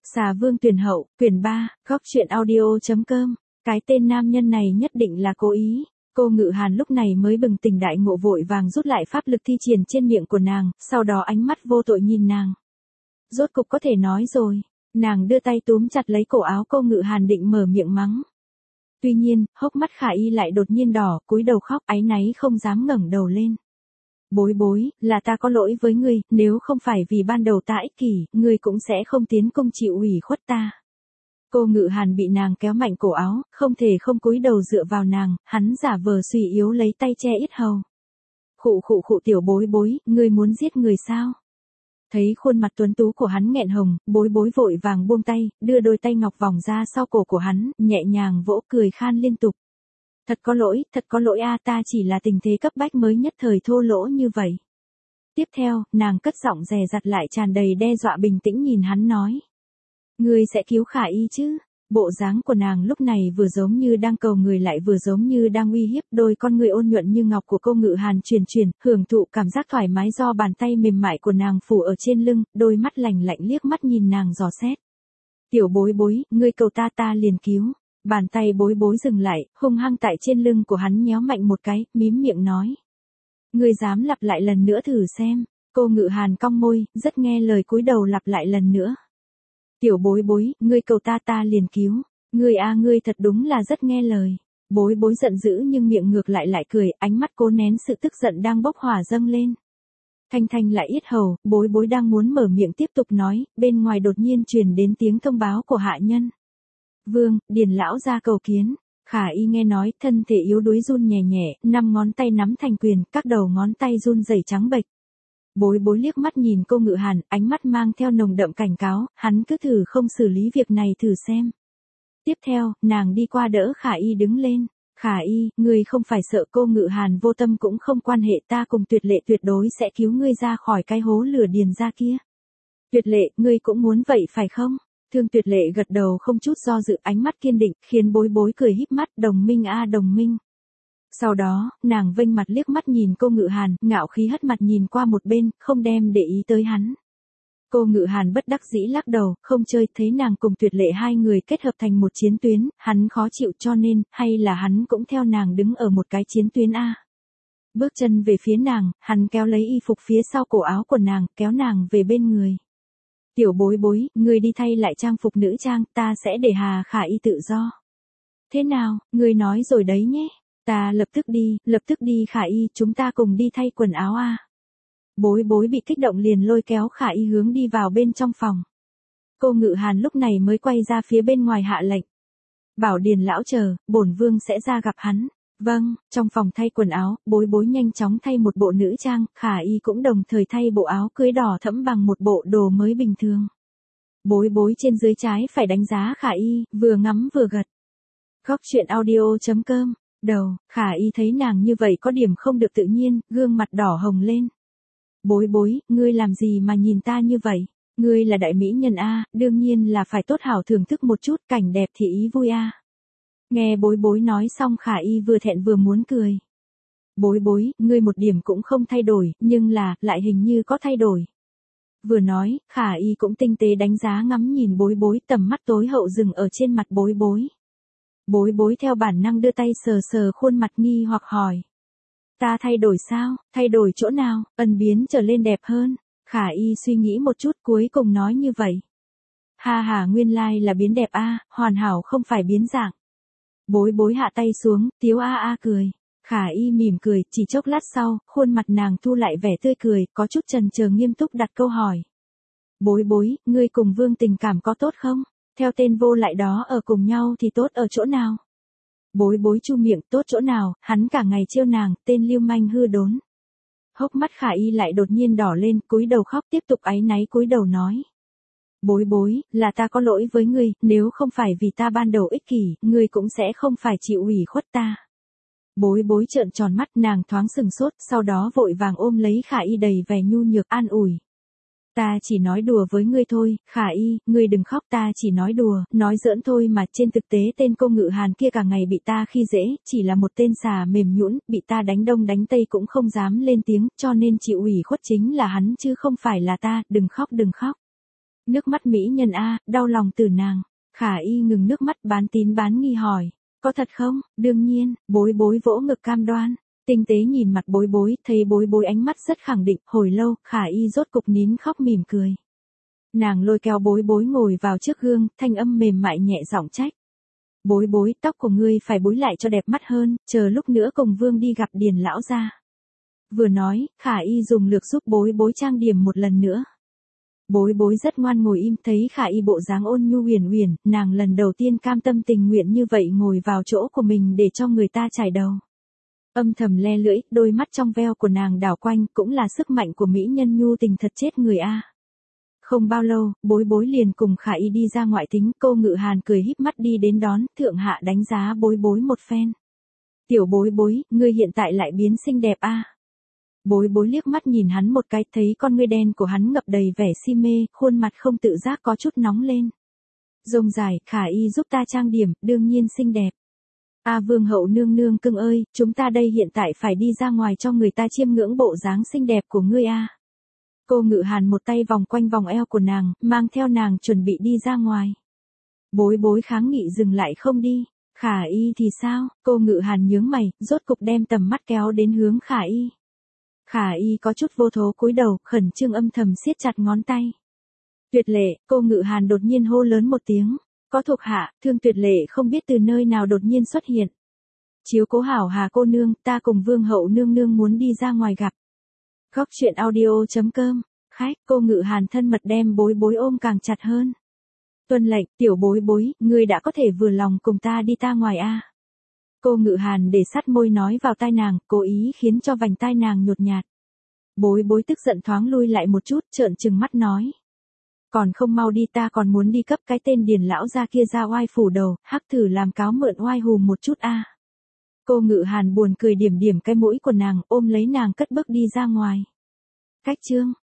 Xà Vương Tuyển Hậu, quyển 3, góc truyện audio.com. Cái tên nam nhân này nhất định là cố ý. Cô Ngự Hàn lúc này mới bừng tỉnh đại ngộ, vội vàng rút lại pháp lực thi triển trên miệng của nàng, sau đó ánh mắt vô tội nhìn nàng. Rốt cục có thể nói rồi. Nàng đưa tay túm chặt lấy cổ áo cô Ngự Hàn định mở miệng mắng. Tuy nhiên, hốc mắt Khả Y lại đột nhiên đỏ, cúi đầu khóc, áy náy không dám ngẩng đầu lên. Bối bối, là ta có lỗi với ngươi, nếu không phải vì ban đầu ta ích kỷ, ngươi cũng sẽ không tiến cung chịu ủy khuất ta. Cô Ngự Hàn bị nàng kéo mạnh cổ áo, không thể không cúi đầu dựa vào nàng, hắn giả vờ suy yếu lấy tay che yết hầu. Khụ tiểu bối bối, ngươi muốn giết người sao? Thấy khuôn mặt tuấn tú của hắn nghẹn hồng, bối bối vội vàng buông tay, đưa đôi tay ngọc vòng ra sau cổ của hắn, nhẹ nhàng vỗ cười khan liên tục. Thật có lỗi a, ta chỉ là tình thế cấp bách mới nhất thời thô lỗ như vậy. Tiếp theo, nàng cất giọng dè dặt lại tràn đầy đe dọa, bình tĩnh nhìn hắn nói. Ngươi sẽ cứu Khả Y chứ? Bộ dáng của nàng lúc này vừa giống như đang cầu người lại vừa giống như đang uy hiếp, đôi con người ôn nhuận như ngọc của cô Ngự Hàn chuyển, hưởng thụ cảm giác thoải mái do bàn tay mềm mại của nàng phủ ở trên lưng, đôi mắt lạnh lạnh liếc mắt nhìn nàng dò xét. Tiểu bối bối, ngươi cầu ta liền cứu. Bàn tay bối bối dừng lại, hung hăng tại trên lưng của hắn nhéo mạnh một cái, mím miệng nói. Ngươi dám lặp lại lần nữa thử xem. Cô Ngự Hàn cong môi, rất nghe lời cúi đầu lặp lại lần nữa. Tiểu bối bối, ngươi cầu ta liền cứu. Ngươi thật đúng là rất nghe lời. Bối bối giận dữ nhưng miệng ngược lại cười, ánh mắt cố nén sự tức giận đang bốc hỏa dâng lên. Thanh lại yết hầu, bối bối đang muốn mở miệng tiếp tục nói, bên ngoài đột nhiên truyền đến tiếng thông báo của hạ nhân. Vương, Điền lão ra cầu kiến. Khả Y nghe nói, thân thể yếu đuối run nhẹ, 5 ngón tay nắm thành quyền, các đầu ngón tay run rẩy trắng bệch. Bối bối liếc mắt nhìn cô Ngự Hàn, ánh mắt mang theo nồng đậm cảnh cáo, hắn cứ thử không xử lý việc này thử xem. Tiếp theo, nàng đi qua đỡ Khả Y đứng lên. Khả Y, ngươi không phải sợ cô Ngự Hàn vô tâm cũng không quan hệ, ta cùng Tuyệt Lệ tuyệt đối sẽ cứu ngươi ra khỏi cái hố lửa Điền ra kia. Tuyệt Lệ, ngươi cũng muốn vậy phải không? Thương Tuyệt Lệ gật đầu không chút do dự, ánh mắt kiên định, khiến bối bối cười híp mắt, đồng minh a đồng minh. Sau đó, nàng vênh mặt liếc mắt nhìn cô Ngự Hàn, ngạo khí hất mặt nhìn qua một bên, không đem để ý tới hắn. Cô Ngự Hàn bất đắc dĩ lắc đầu, không chơi, thấy nàng cùng Tuyệt Lệ hai người kết hợp thành một chiến tuyến, hắn khó chịu cho nên, hay là hắn cũng theo nàng đứng ở một cái chiến tuyến a. Bước chân về phía nàng, hắn kéo lấy y phục phía sau cổ áo của nàng, kéo nàng về bên người. Tiểu bối bối, ngươi đi thay lại trang phục nữ trang, ta sẽ để Khả Y tự do. Thế nào, ngươi nói rồi đấy nhé. Ta lập tức đi Khả Y, chúng ta cùng đi thay quần áo a. Bối bối bị kích động liền lôi kéo Khả Y hướng đi vào bên trong phòng. Cô Ngự Hàn lúc này mới quay ra phía bên ngoài hạ lệnh. Bảo Điền lão chờ, bổn vương sẽ ra gặp hắn. Vâng, trong phòng thay quần áo, bối bối nhanh chóng thay một bộ nữ trang, Khả Y cũng đồng thời thay bộ áo cưới đỏ thẫm bằng một bộ đồ mới bình thường. Bối bối trên dưới trái phải đánh giá Khả Y, vừa ngắm vừa gật. Góc truyện audio.com. Đầu, Khả Y thấy nàng như vậy có điểm không được tự nhiên, gương mặt đỏ hồng lên. Bối bối, ngươi làm gì mà nhìn ta như vậy? Ngươi là đại mỹ nhân a, đương nhiên là phải tốt hảo thưởng thức một chút, cảnh đẹp thì ý vui a. Nghe bối bối nói xong Khả Y vừa thẹn vừa muốn cười. Bối bối, ngươi một điểm cũng không thay đổi, nhưng lại hình như có thay đổi. Vừa nói, Khả Y cũng tinh tế đánh giá ngắm nhìn bối bối, tầm mắt tối hậu dừng ở trên mặt bối bối. Bối bối theo bản năng đưa tay sờ khuôn mặt nghi hoặc hỏi. Ta thay đổi sao? Thay đổi chỗ nào? Ân biến trở lên đẹp hơn. Khả Y suy nghĩ một chút cuối cùng nói như vậy. Nguyên lai là biến đẹp a, hoàn hảo không phải biến dạng. Bối bối hạ tay xuống, tiếu cười. Khả Y mỉm cười, chỉ chốc lát sau, khuôn mặt nàng thu lại vẻ tươi cười, có chút chần chờ nghiêm túc đặt câu hỏi. Bối bối, ngươi cùng Vương tình cảm có tốt không? Theo tên vô lại đó ở cùng nhau thì tốt ở chỗ nào? Bối bối chu miệng, tốt chỗ nào, hắn cả ngày trêu nàng, tên lưu manh hư đốn. Hốc mắt Khả Y lại đột nhiên đỏ lên, cúi đầu khóc, tiếp tục áy náy cúi đầu nói. Bối bối, là ta có lỗi với ngươi, nếu không phải vì ta ban đầu ích kỷ, ngươi cũng sẽ không phải chịu ủy khuất ta. Bối bối trợn tròn mắt, nàng thoáng sừng sốt, sau đó vội vàng ôm lấy Khả Y đầy vẻ nhu nhược an ủi. Ta chỉ nói đùa với ngươi thôi, Khả Y, ngươi đừng khóc, ta chỉ nói đùa, nói giỡn thôi mà, trên thực tế tên cô Ngự Hàn kia cả ngày bị ta khi dễ, chỉ là một tên xà mềm nhũn, bị ta đánh đông đánh tây cũng không dám lên tiếng, cho nên chịu ủy khuất chính là hắn chứ không phải là ta, đừng khóc. Nước mắt mỹ nhân a, đau lòng từ nàng. Khả Y ngừng nước mắt bán tín bán nghi hỏi. Có thật không? Đương nhiên, Bối Bối vỗ ngực cam đoan. Tinh tế nhìn mặt Bối Bối, thấy Bối Bối ánh mắt rất khẳng định, hồi lâu, Khả Y rốt cục nín khóc mỉm cười. Nàng lôi kéo Bối Bối ngồi vào trước gương, thanh âm mềm mại nhẹ giọng trách. Bối Bối, tóc của ngươi phải búi lại cho đẹp mắt hơn, chờ lúc nữa cùng Vương đi gặp Điền lão gia. Vừa nói, Khả Y dùng lược giúp Bối Bối trang điểm một lần nữa. Bối Bối rất ngoan ngồi im, thấy Khả Y bộ dáng ôn nhu huyền huyền, nàng lần đầu tiên cam tâm tình nguyện như vậy ngồi vào chỗ của mình để cho người ta chải đầu. Âm thầm le lưỡi, đôi mắt trong veo của nàng đảo quanh, cũng là sức mạnh của mỹ nhân nhu tình thật chết người a. Không bao lâu, Bối Bối liền cùng Khả Y đi ra ngoại tính, Cô Ngự Hàn cười híp mắt đi đến đón, thượng hạ đánh giá Bối Bối một phen. Tiểu Bối Bối, ngươi hiện tại lại biến xinh đẹp a. Bối Bối liếc mắt nhìn hắn một cái, thấy con ngươi đen của hắn ngập đầy vẻ si mê, khuôn mặt không tự giác có chút nóng lên. Rông dài, Khả Y giúp ta trang điểm, đương nhiên xinh đẹp. A Vương hậu nương nương cưng ơi, chúng ta đây hiện tại phải đi ra ngoài cho người ta chiêm ngưỡng bộ dáng xinh đẹp của ngươi a. Cô Ngự Hàn một tay vòng quanh vòng eo của nàng, mang theo nàng chuẩn bị đi ra ngoài. Bối Bối kháng nghị dừng lại không đi. Khả Y thì sao? Cô Ngự Hàn nhướng mày, rốt cục đem tầm mắt kéo đến hướng Khả Y. Khả Y có chút vô thố cúi đầu, khẩn trương âm thầm siết chặt ngón tay. Tuyệt Lệ, Cô Ngự Hàn đột nhiên hô lớn một tiếng. Có thuộc hạ, Thương Tuyệt Lệ không biết từ nơi nào đột nhiên xuất hiện. Chiếu cố hảo Hà cô nương, ta cùng Vương hậu nương nương muốn đi ra ngoài gặp. Góc truyện audio.com, khách. Cô Ngự Hàn thân mật đem Bối Bối ôm càng chặt hơn. Tuân lệnh, tiểu Bối Bối, ngươi đã có thể vừa lòng cùng ta đi ta ngoài a. Cô Ngự Hàn để sát môi nói vào tai nàng, cố ý khiến cho vành tai nàng nhột nhạt. Bối Bối tức giận thoáng lui lại một chút, trợn trừng mắt nói. Còn không mau đi, ta còn muốn đi cấp cái tên Điền lão gia kia ra oai phủ đầu, hắc thử làm cáo mượn oai hù một chút a. Cô Ngự Hàn buồn cười điểm điểm cái mũi của nàng, ôm lấy nàng cất bước đi ra ngoài. Cách chương